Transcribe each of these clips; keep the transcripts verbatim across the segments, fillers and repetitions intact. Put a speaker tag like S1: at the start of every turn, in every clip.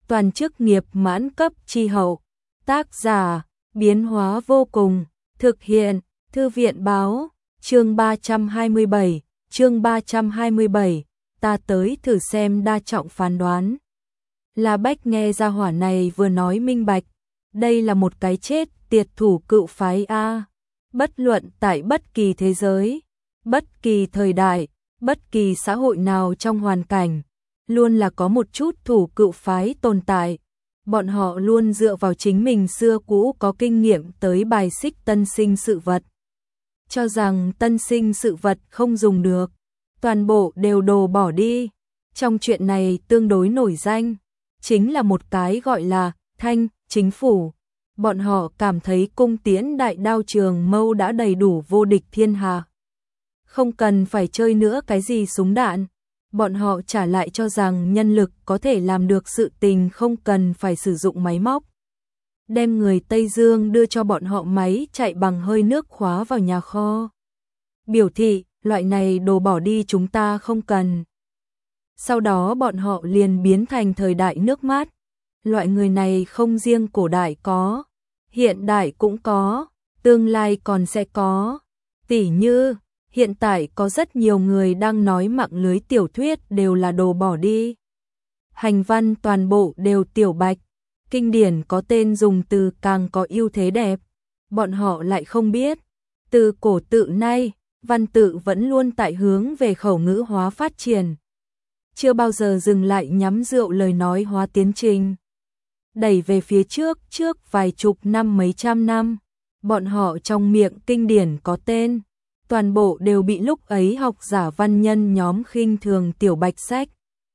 S1: toàn chức nghiệp mãn cấp chi hậu. Tác giả, biến hóa vô cùng, thực hiện, Thư viện báo, chương ba trăm hai mươi bảy, chương ba trăm hai mươi bảy, ta tới thử xem đa trọng phán đoán. La Bách nghe ra hỏa này vừa nói minh bạch, đây là một cái chết tiệt thủ cựu phái A. Bất luận tại bất kỳ thế giới, bất kỳ thời đại, bất kỳ xã hội nào trong hoàn cảnh, luôn là có một chút thủ cựu phái tồn tại. Bọn họ luôn dựa vào chính mình xưa cũ có kinh nghiệm tới bài xích tân sinh sự vật. Cho rằng tân sinh sự vật không dùng được, toàn bộ đều đồ bỏ đi. Trong chuyện này tương đối nổi danh, chính là một cái gọi là Thanh chính phủ. Bọn họ cảm thấy cung tiễn đại đao trường mâu đã đầy đủ vô địch thiên hạ. Không cần phải chơi nữa cái gì súng đạn. Bọn họ trả lại cho rằng nhân lực có thể làm được sự tình không cần phải sử dụng máy móc. Đem người Tây Dương đưa cho bọn họ máy chạy bằng hơi nước khóa vào nhà kho. Biểu thị, loại này đồ bỏ đi chúng ta không cần. Sau đó bọn họ liền biến thành thời đại nước mát. Loại người này không riêng cổ đại có, hiện đại cũng có, tương lai còn sẽ có. Tỉ như, hiện tại có rất nhiều người đang nói mạng lưới tiểu thuyết đều là đồ bỏ đi. Hành văn toàn bộ đều tiểu bạch, kinh điển có tên dùng từ càng có ưu thế đẹp. Bọn họ lại không biết, từ cổ tự nay, văn tự vẫn luôn tại hướng về khẩu ngữ hóa phát triển. Chưa bao giờ dừng lại nhắm rượu lời nói hóa tiến trình. Đẩy về phía trước trước vài chục năm mấy trăm năm, bọn họ trong miệng kinh điển có tên, toàn bộ đều bị lúc ấy học giả văn nhân nhóm khinh thường tiểu bạch sách.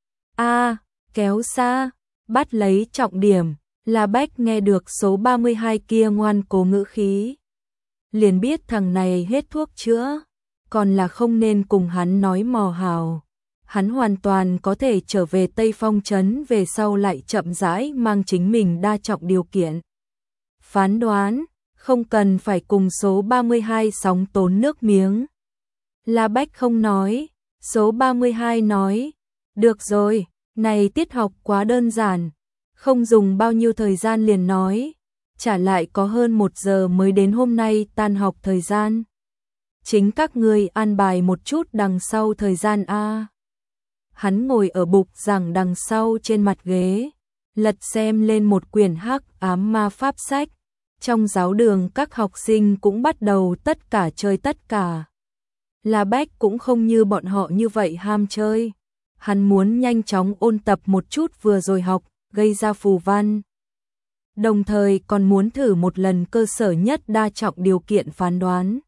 S1: A, kéo xa, bắt lấy trọng điểm, La Bách nghe được số ba mươi hai kia ngoan cố ngữ khí. Liền biết thằng này hết thuốc chữa, còn là không nên cùng hắn nói mò hào. Hắn hoàn toàn có thể trở về Tây Phong trấn về sau lại chậm rãi mang chính mình đa trọng điều kiện. Phán đoán, không cần phải cùng số ba mươi hai sóng tốn nước miếng. La Bách không nói, số ba mươi hai nói, được rồi, này tiết học quá đơn giản, không dùng bao nhiêu thời gian liền nói, trả lại có hơn một giờ mới đến hôm nay tan học thời gian. Chính các ngươi an bài một chút đằng sau thời gian A. Hắn ngồi ở bục giảng đằng sau trên mặt ghế, lật xem lên một quyển hắc ám ma pháp sách. Trong giáo đường các học sinh cũng bắt đầu tất cả chơi tất cả. La Bách cũng không như bọn họ như vậy ham chơi. Hắn muốn nhanh chóng ôn tập một chút vừa rồi học, gây ra phù văn. Đồng thời còn muốn thử một lần cơ sở nhất đa trọng điều kiện phán đoán.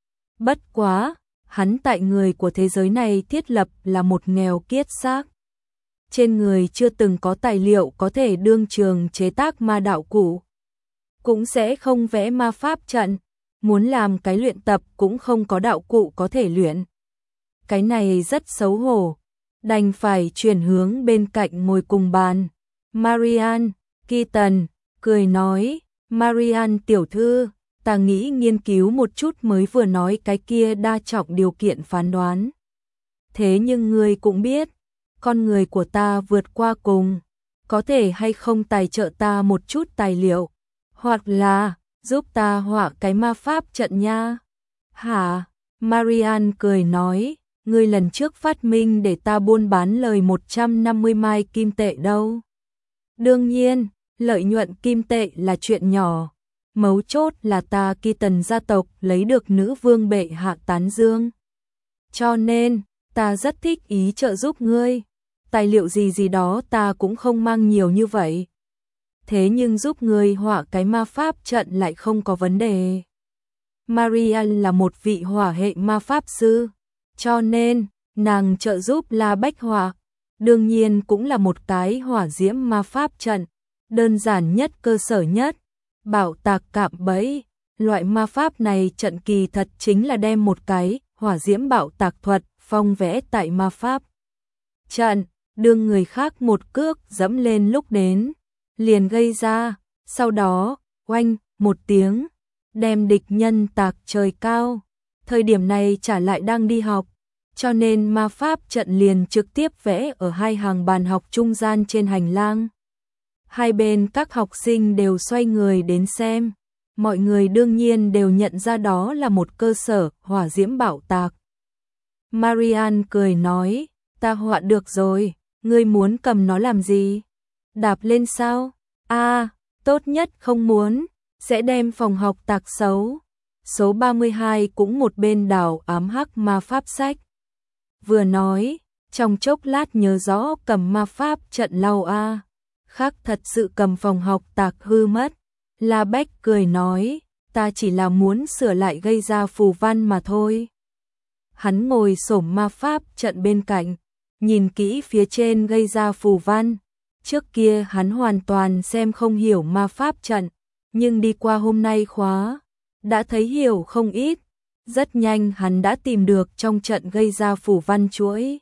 S1: Bất quá, hắn tại người của thế giới này thiết lập là một nghèo kiết xác. Trên người chưa từng có tài liệu có thể đương trường chế tác ma đạo cụ. Cũng sẽ không vẽ ma pháp trận, muốn làm cái luyện tập cũng không có đạo cụ có thể luyện. Cái này rất xấu hổ, đành phải chuyển hướng bên cạnh ngồi cùng bàn. Marian, Keaton, cười nói, Marian tiểu thư, ta nghĩ nghiên cứu một chút mới vừa nói cái kia đa trọng điều kiện phán đoán. Thế nhưng ngươi cũng biết, con người của ta vượt qua cùng, có thể hay không tài trợ ta một chút tài liệu, hoặc là giúp ta họa cái ma pháp trận nha. Hả? Marian cười nói, ngươi lần trước phát minh để ta buôn bán lời một trăm năm mươi mai kim tệ đâu. Đương nhiên, lợi nhuận kim tệ là chuyện nhỏ. Mấu chốt là ta Keaton gia tộc lấy được nữ vương bệ hạ tán dương. Cho nên, ta rất thích ý trợ giúp ngươi. Tài liệu gì gì đó ta cũng không mang nhiều như vậy. Thế nhưng giúp ngươi họa cái ma pháp trận lại không có vấn đề. Marian là một vị hỏa hệ ma pháp sư, cho nên, nàng trợ giúp La Bách họa. Đương nhiên cũng là một cái hỏa diễm ma pháp trận, đơn giản nhất cơ sở nhất. Bảo tạc cạm bẫy, loại ma pháp này trận kỳ thật chính là đem một cái hỏa diễm bạo tạc thuật phong vẽ tại ma pháp trận, đương người khác một cước dẫm lên lúc đến, liền gây ra, sau đó, oanh, một tiếng, đem địch nhân tạc trời cao. Thời điểm này trả lại đang đi học, cho nên ma pháp trận liền trực tiếp vẽ ở hai hàng bàn học trung gian trên hành lang. Hai bên các học sinh đều xoay người đến xem. Mọi người đương nhiên đều nhận ra đó là một cơ sở hỏa diễm bạo tạc. Marian cười nói, ta họa được rồi, ngươi muốn cầm nó làm gì? Đạp lên sao? À, tốt nhất không muốn, sẽ đem phòng học tạc xấu. Số ba mươi hai cũng một bên đảo ám hắc ma pháp sách. Vừa nói, trong chốc lát nhớ rõ cầm ma pháp trận lau a, khác thật sự cầm phòng học tạc hư mất. La Bách cười nói, ta chỉ là muốn sửa lại gây ra phù văn mà thôi. Hắn ngồi xổm ma pháp trận bên cạnh, nhìn kỹ phía trên gây ra phù văn. Trước kia hắn hoàn toàn xem không hiểu ma pháp trận, nhưng đi qua hôm nay khóa, đã thấy hiểu không ít. Rất nhanh hắn đã tìm được trong trận gây ra phù văn chuỗi.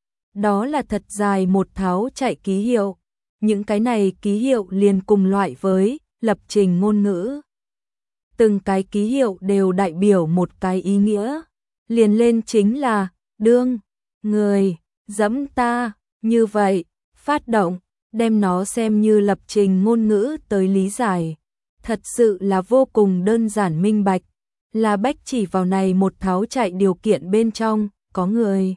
S1: Đó là thật dài một tháo chạy ký hiệu. Những cái này ký hiệu liền cùng loại với lập trình ngôn ngữ. Từng cái ký hiệu đều đại biểu một cái ý nghĩa. Liền lên chính là, đương, người, dẫm ta, như vậy, phát động, đem nó xem như lập trình ngôn ngữ tới lý giải. Thật sự là vô cùng đơn giản minh bạch. La Bách chỉ vào này một tháo chạy điều kiện bên trong, có người.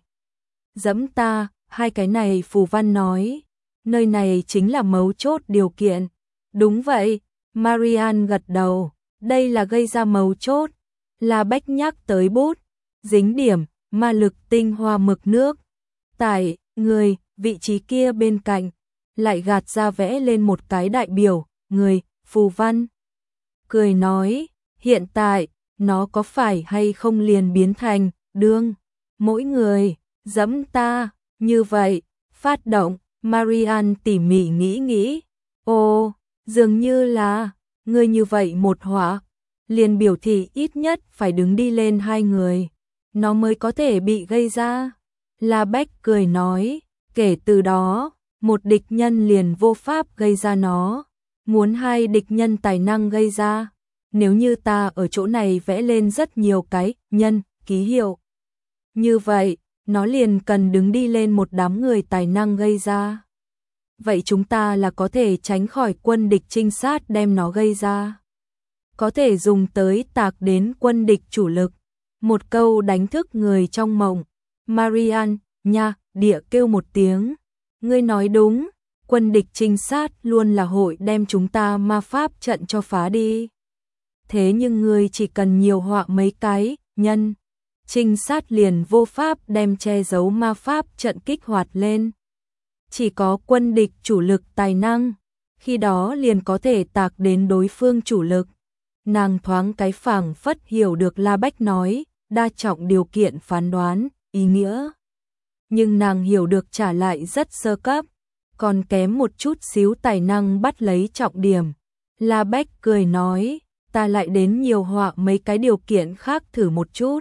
S1: Dẫm ta, hai cái này phù văn nói. Nơi này chính là mấu chốt điều kiện. Đúng vậy, Marian gật đầu, đây là gây ra mấu chốt. La Bách nhắc tới bút, dính điểm, ma lực tinh hoa mực nước. Tại, người, vị trí kia bên cạnh, lại gạt ra vẽ lên một cái đại biểu, người, phù văn. Cười nói, hiện tại, nó có phải hay không liền biến thành, đương, mỗi người, dẫm ta, như vậy, phát động. Marian tỉ mỉ nghĩ nghĩ, ồ, dường như là, người như vậy một họa, liền biểu thị ít nhất phải đứng đi lên hai người, nó mới có thể bị gây ra. La Bách cười nói, kể từ đó, một địch nhân liền vô pháp gây ra nó, muốn hai địch nhân tài năng gây ra. Nếu như ta ở chỗ này vẽ lên rất nhiều cái nhân, ký hiệu. Như vậy, nó liền cần đứng đi lên một đám người tài năng gây ra. Vậy chúng ta là có thể tránh khỏi quân địch trinh sát đem nó gây ra. Có thể dùng tới tạc đến quân địch chủ lực. Một câu đánh thức người trong mộng. Marian, nha, địa kêu một tiếng. Ngươi nói đúng, quân địch trinh sát luôn là hội đem chúng ta ma pháp trận cho phá đi. Thế nhưng ngươi chỉ cần nhiều họa mấy cái, nhân. Trinh sát liền vô pháp đem che giấu ma pháp trận kích hoạt lên. Chỉ có quân địch chủ lực tài năng, khi đó liền có thể tạc đến đối phương chủ lực. Nàng thoáng cái phảng phất hiểu được La Bách nói, đa trọng điều kiện phán đoán, ý nghĩa. Nhưng nàng hiểu được trả lại rất sơ cấp, còn kém một chút xíu tài năng bắt lấy trọng điểm. La Bách cười nói, ta lại đến nhiều họa mấy cái điều kiện khác thử một chút.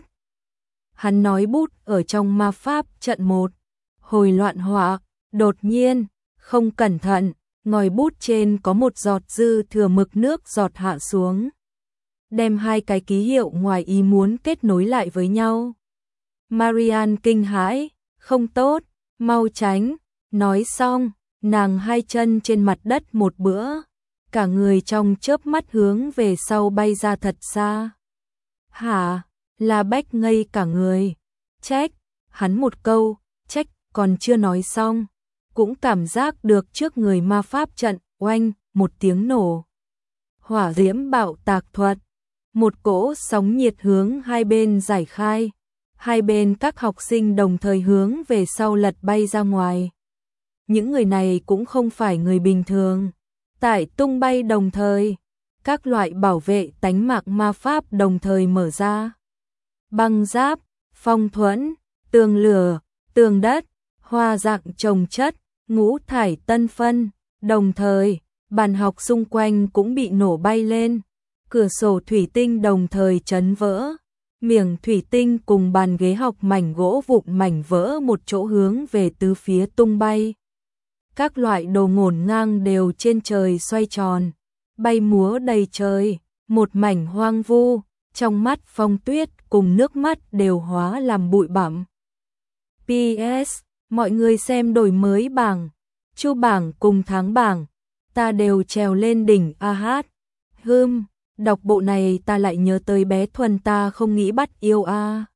S1: Hắn nói bút ở trong ma pháp trận một, hồi loạn họa, đột nhiên, không cẩn thận, ngòi bút trên có một giọt dư thừa mực nước giọt hạ xuống. Đem hai cái ký hiệu ngoài ý muốn kết nối lại với nhau. Marian kinh hãi, không tốt, mau tránh, nói xong, nàng hai chân trên mặt đất một bữa, cả người trong chớp mắt hướng về sau bay ra thật xa. Hả? La Bách ngây cả người, trách, hắn một câu, trách còn chưa nói xong, cũng cảm giác được trước người ma pháp trận, oanh, một tiếng nổ. Hỏa diễm bạo tạc thuật, một cỗ sóng nhiệt hướng hai bên giải khai, hai bên các học sinh đồng thời hướng về sau lật bay ra ngoài. Những người này cũng không phải người bình thường, tại tung bay đồng thời, các loại bảo vệ tánh mạng ma pháp đồng thời mở ra. Băng giáp, phong thuẫn, tường lửa, tường đất, hoa dạng trồng chất, ngũ thải tân phân, đồng thời, bàn học xung quanh cũng bị nổ bay lên, cửa sổ thủy tinh đồng thời chấn vỡ, miệng thủy tinh cùng bàn ghế học mảnh gỗ vụn mảnh vỡ một chỗ hướng về tứ phía tung bay. Các loại đồ ngổn ngang đều trên trời xoay tròn, bay múa đầy trời, một mảnh hoang vu, trong mắt Phong Tuyết cùng nước mắt đều hóa làm bụi bặm. pê ét, mọi người xem đổi mới bảng, chu bảng cùng tháng bảng, ta đều trèo lên đỉnh a hát. Hưm, đọc bộ này ta lại nhớ tới bé Thuần ta không nghĩ bắt yêu a.